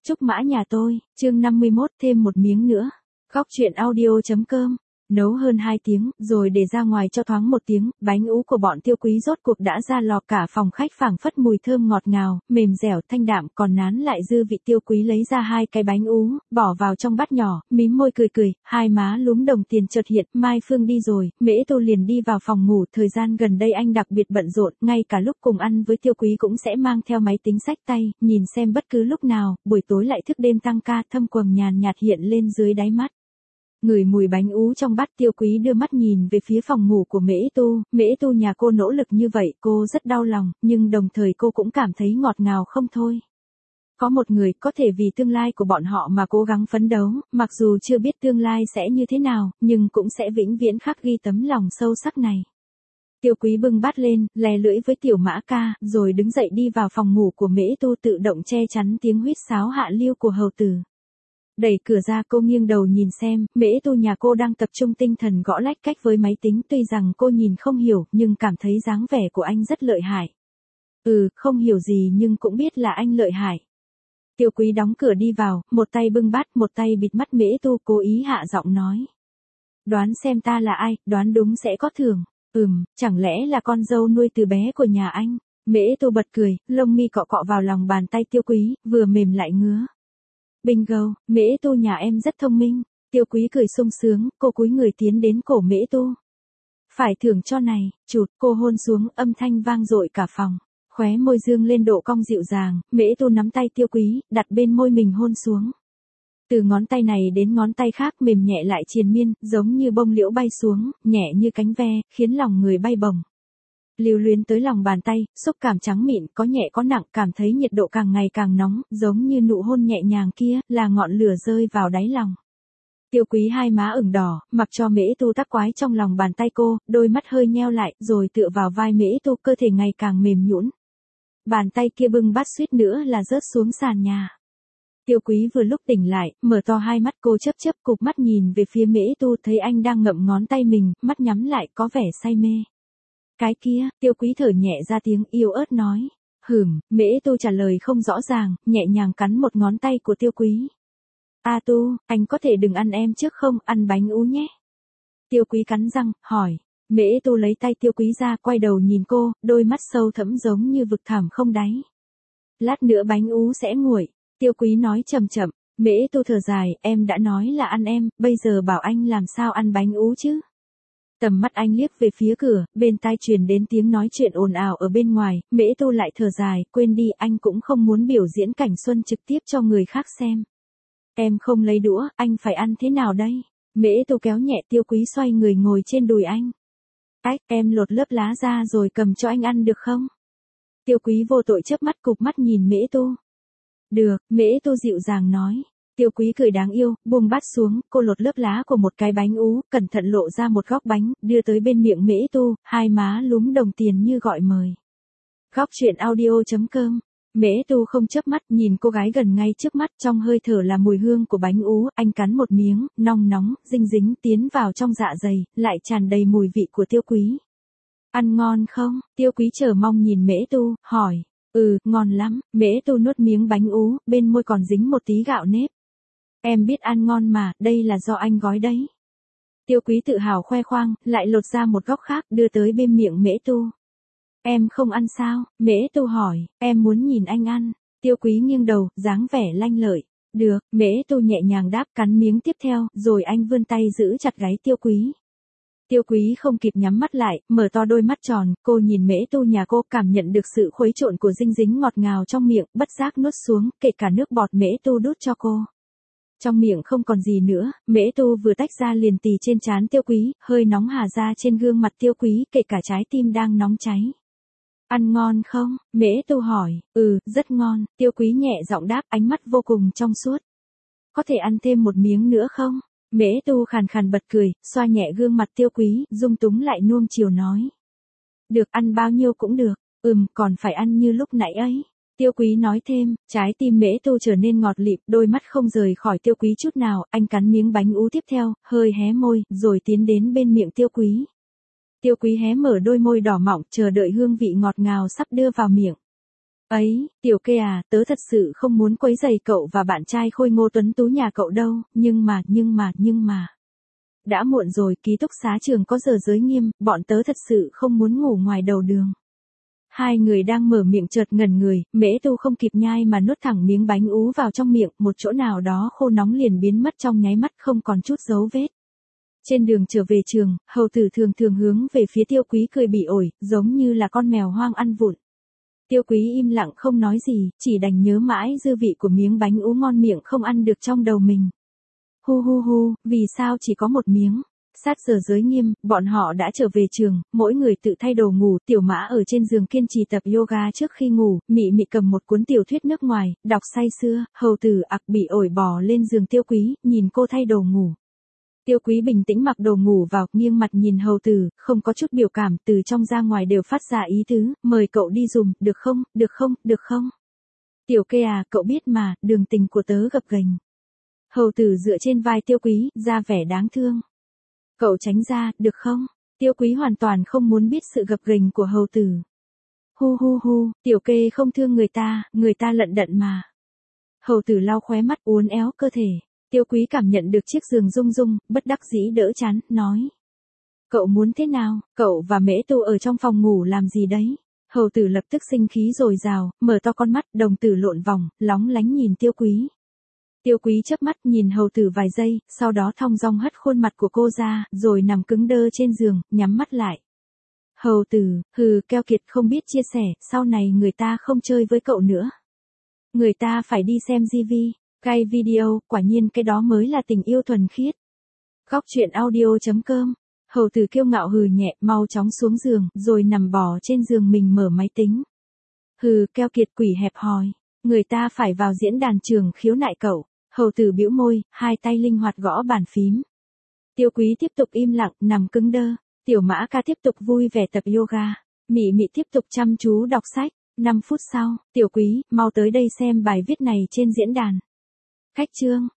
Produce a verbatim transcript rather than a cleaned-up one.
Trúc Mã nhà tôi, chương năm mươi mốt thêm một miếng nữa. Góc truyện audio.com. Nấu hơn hai tiếng, rồi để ra ngoài cho thoáng một tiếng, bánh ú của bọn Tiêu Quý rốt cuộc đã ra lò, cả phòng khách phảng phất mùi thơm ngọt ngào, mềm dẻo thanh đạm, còn nán lại dư vị. Tiêu Quý lấy ra hai cái bánh ú, bỏ vào trong bát nhỏ, mím môi cười cười, hai má lúm đồng tiền chợt hiện. Mai Phương đi rồi, Mễ Tô liền đi vào phòng ngủ. Thời gian gần đây anh đặc biệt bận rộn, ngay cả lúc cùng ăn với Tiêu Quý cũng sẽ mang theo máy tính xách tay, nhìn xem bất cứ lúc nào. Buổi tối lại thức đêm tăng ca, thâm quầng nhàn nhạt hiện lên dưới đáy mắt. Ngửi mùi bánh ú trong bát, Tiêu Quý đưa mắt nhìn về phía phòng ngủ của Mễ Tu. Mễ Tu nhà cô nỗ lực như vậy, cô rất đau lòng, nhưng đồng thời cô cũng cảm thấy ngọt ngào không thôi. Có một người có thể vì tương lai của bọn họ mà cố gắng phấn đấu, mặc dù chưa biết tương lai sẽ như thế nào, nhưng cũng sẽ vĩnh viễn khắc ghi tấm lòng sâu sắc này. Tiêu Quý bưng bát lên, lè lưỡi với Tiểu Mã ca, rồi đứng dậy đi vào phòng ngủ của Mễ Tu, tự động che chắn tiếng huýt sáo hạ lưu của hầu tử. Đẩy cửa ra, cô nghiêng đầu nhìn xem, Mễ Tu nhà cô đang tập trung tinh thần gõ lách cách với máy tính. Tuy rằng cô nhìn không hiểu, nhưng cảm thấy dáng vẻ của anh rất lợi hại. Ừ, không hiểu gì nhưng cũng biết là anh lợi hại. Tiêu Quý đóng cửa đi vào, một tay bưng bát, một tay bịt mắt Mễ Tu, cố ý hạ giọng nói. Đoán xem ta là ai, đoán đúng sẽ có thưởng. Ừm, chẳng lẽ là con dâu nuôi từ bé của nhà anh? Mễ Tu bật cười, lông mi cọ cọ vào lòng bàn tay Tiêu Quý, vừa mềm lại ngứa. Bingo, Mễ Tu nhà em rất thông minh. Tiêu Quý cười sung sướng, cô cúi người tiến đến cổ Mễ Tu. Phải thưởng cho này, chụt, cô hôn xuống, âm thanh vang dội cả phòng. Khóe môi dương lên độ cong dịu dàng, Mễ Tu nắm tay Tiêu Quý, đặt bên môi mình hôn xuống. Từ ngón tay này đến ngón tay khác mềm nhẹ lại triền miên, giống như bông liễu bay xuống, nhẹ như cánh ve, khiến lòng người bay bổng. Lưu luyến tới lòng bàn tay, xúc cảm trắng mịn, có nhẹ có nặng, cảm thấy nhiệt độ càng ngày càng nóng, giống như nụ hôn nhẹ nhàng kia, là ngọn lửa rơi vào đáy lòng. Tiêu Quý hai má ửng đỏ, mặc cho Mễ Tu tác quái trong lòng bàn tay cô, đôi mắt hơi nheo lại, rồi tựa vào vai Mễ Tu, cơ thể ngày càng mềm nhũn. Bàn tay kia bưng bát suýt nữa là rớt xuống sàn nhà. Tiêu Quý vừa lúc tỉnh lại, mở to hai mắt, cô chớp chớp cụp mắt nhìn về phía Mễ Tu, thấy anh đang ngậm ngón tay mình, mắt nhắm lại, có vẻ say mê. Cái kia, Tiêu Quý thở nhẹ ra tiếng yếu ớt nói. Hửm, Mễ Tu trả lời không rõ ràng, nhẹ nhàng cắn một ngón tay của Tiêu Quý. A Tu, anh có thể đừng ăn em trước không, ăn bánh ú nhé. Tiêu Quý cắn răng, hỏi. Mễ Tu lấy tay Tiêu Quý ra, quay đầu nhìn cô, đôi mắt sâu thẫm giống như vực thẳm không đáy. Lát nữa bánh ú sẽ nguội. Tiêu Quý nói chậm chậm. Mễ Tu thở dài, em đã nói là ăn em, bây giờ bảo anh làm sao ăn bánh ú chứ. Tầm mắt anh liếc về phía cửa, bên tai truyền đến tiếng nói chuyện ồn ào ở bên ngoài. Mễ Tu lại thở dài, quên đi, anh cũng không muốn biểu diễn cảnh xuân trực tiếp cho người khác xem. Em không lấy đũa, anh phải ăn thế nào đây? Mễ Tu kéo nhẹ Tiêu Quý, xoay người ngồi trên đùi anh. Ách, em lột lớp lá ra rồi cầm cho anh ăn được không? Tiêu Quý vô tội chớp mắt, cụp mắt nhìn Mễ Tu. Được, Mễ Tu dịu dàng nói. Tiêu Quý cười đáng yêu, buông bát xuống, cô lột lớp lá của một cái bánh ú, cẩn thận lộ ra một góc bánh, đưa tới bên miệng Mễ Tu, hai má lúm đồng tiền như gọi mời. Góc truyện audio.com. Mễ Tu không chớp mắt nhìn cô gái gần ngay trước mắt, trong hơi thở là mùi hương của bánh ú, anh cắn một miếng, nong nóng, dinh dính tiến vào trong dạ dày, lại tràn đầy mùi vị của Tiêu Quý. Ăn ngon không? Tiêu Quý chờ mong nhìn Mễ Tu, hỏi. Ừ, ngon lắm. Mễ Tu nuốt miếng bánh ú, bên môi còn dính một tí gạo nếp. Em biết ăn ngon mà, đây là do anh gói đấy. Tiêu Quý tự hào khoe khoang, lại lột ra một góc khác, đưa tới bên miệng Mễ Tu. Em không ăn sao? Mễ Tu hỏi, em muốn nhìn anh ăn. Tiêu Quý nghiêng đầu, dáng vẻ lanh lợi. Được, Mễ Tu nhẹ nhàng đáp, cắn miếng tiếp theo, rồi anh vươn tay giữ chặt gáy Tiêu Quý. Tiêu Quý không kịp nhắm mắt lại, mở to đôi mắt tròn, cô nhìn Mễ Tu nhà cô, cảm nhận được sự khuấy trộn của dinh dính ngọt ngào trong miệng, bất giác nuốt xuống, kể cả nước bọt Mễ Tu đút cho cô. Trong miệng không còn gì nữa, Mễ Tu vừa tách ra liền tì trên trán Tiêu Quý, hơi nóng hà ra trên gương mặt Tiêu Quý, kể cả trái tim đang nóng cháy. Ăn ngon không? Mễ Tu hỏi. Ừ, rất ngon. Tiêu Quý nhẹ giọng đáp, ánh mắt vô cùng trong suốt. Có thể ăn thêm một miếng nữa không? Mễ Tu khàn khàn bật cười, xoa nhẹ gương mặt Tiêu Quý, dung túng lại nuông chiều nói. Được, ăn bao nhiêu cũng được. Ừm, còn phải ăn như lúc nãy ấy. Tiêu Quý nói thêm, trái tim Mễ Tu trở nên ngọt lịm, đôi mắt không rời khỏi Tiêu Quý chút nào, anh cắn miếng bánh ú tiếp theo, hơi hé môi, rồi tiến đến bên miệng Tiêu Quý. Tiêu Quý hé mở đôi môi đỏ mọng, chờ đợi hương vị ngọt ngào sắp đưa vào miệng. Ấy, Tiểu Kê à, tớ thật sự không muốn quấy rầy cậu và bạn trai khôi ngô tuấn tú nhà cậu đâu, nhưng mà, nhưng mà, nhưng mà. Đã muộn rồi, ký túc xá trường có giờ giới nghiêm, bọn tớ thật sự không muốn ngủ ngoài đầu đường. Hai người đang mở miệng chợt ngẩn người, Mễ Tu không kịp nhai mà nuốt thẳng miếng bánh ú vào trong miệng, một chỗ nào đó khô nóng liền biến mất trong nháy mắt không còn chút dấu vết. Trên đường trở về trường, hầu tử thường thường hướng về phía Tiêu Quý cười bỉ ổi, giống như là con mèo hoang ăn vụn. Tiêu Quý im lặng không nói gì, chỉ đành nhớ mãi dư vị của miếng bánh ú ngon miệng không ăn được trong đầu mình. Hu hu hu, vì sao chỉ có một miếng? Sát giờ giới nghiêm, bọn họ đã trở về trường, mỗi người tự thay đồ ngủ, Tiểu Mã ở trên giường kiên trì tập yoga trước khi ngủ, Mị Mị cầm một cuốn tiểu thuyết nước ngoài, đọc say sưa, hầu tử ặc bỉ ổi bò lên giường Tiêu Quý, nhìn cô thay đồ ngủ. Tiêu Quý bình tĩnh mặc đồ ngủ vào, nghiêng mặt nhìn hầu tử, không có chút biểu cảm, từ trong ra ngoài đều phát ra ý tứ, mời cậu đi dùm, được không, được không, được không? Tiểu Kê à, cậu biết mà, đường tình của tớ gập ghềnh. Hầu tử dựa trên vai Tiêu Quý, ra vẻ đáng thương. Cậu tránh ra, được không? Tiêu Quý hoàn toàn không muốn biết sự gập ghềnh của hầu tử. Hu hu hu, Tiểu Kê không thương người ta, người ta lận đận mà. Hầu tử lau khóe mắt uốn éo cơ thể. Tiêu Quý cảm nhận được chiếc giường rung rung, bất đắc dĩ đỡ chán, nói. Cậu muốn thế nào, cậu và Mễ Tu ở trong phòng ngủ làm gì đấy? Hầu tử lập tức sinh khí dồi dào, mở to con mắt, đồng tử lộn vòng, lóng lánh nhìn Tiêu Quý. Tiêu Quý chớp mắt nhìn hầu tử vài giây, sau đó thong dong hất khuôn mặt của cô ra, rồi nằm cứng đơ trên giường, nhắm mắt lại. Hầu tử, hừ, keo kiệt không biết chia sẻ, sau này người ta không chơi với cậu nữa. Người ta phải đi xem ti vi, cày video, quả nhiên cái đó mới là tình yêu thuần khiết. Góc truyện audio chấm com. Hầu tử kiêu ngạo hừ nhẹ, mau chóng xuống giường, rồi nằm bò trên giường mình mở máy tính. Hừ, keo kiệt quỷ hẹp hòi, người ta phải vào diễn đàn trường khiếu nại cậu. Hầu tử bĩu môi, hai tay linh hoạt gõ bàn phím. Tiêu Quý tiếp tục im lặng, nằm cứng đơ. Tiểu Mã Ca tiếp tục vui vẻ tập yoga. Mị Mị tiếp tục chăm chú đọc sách. năm phút sau, Tiểu Quý, mau tới đây xem bài viết này trên diễn đàn. Khách chương.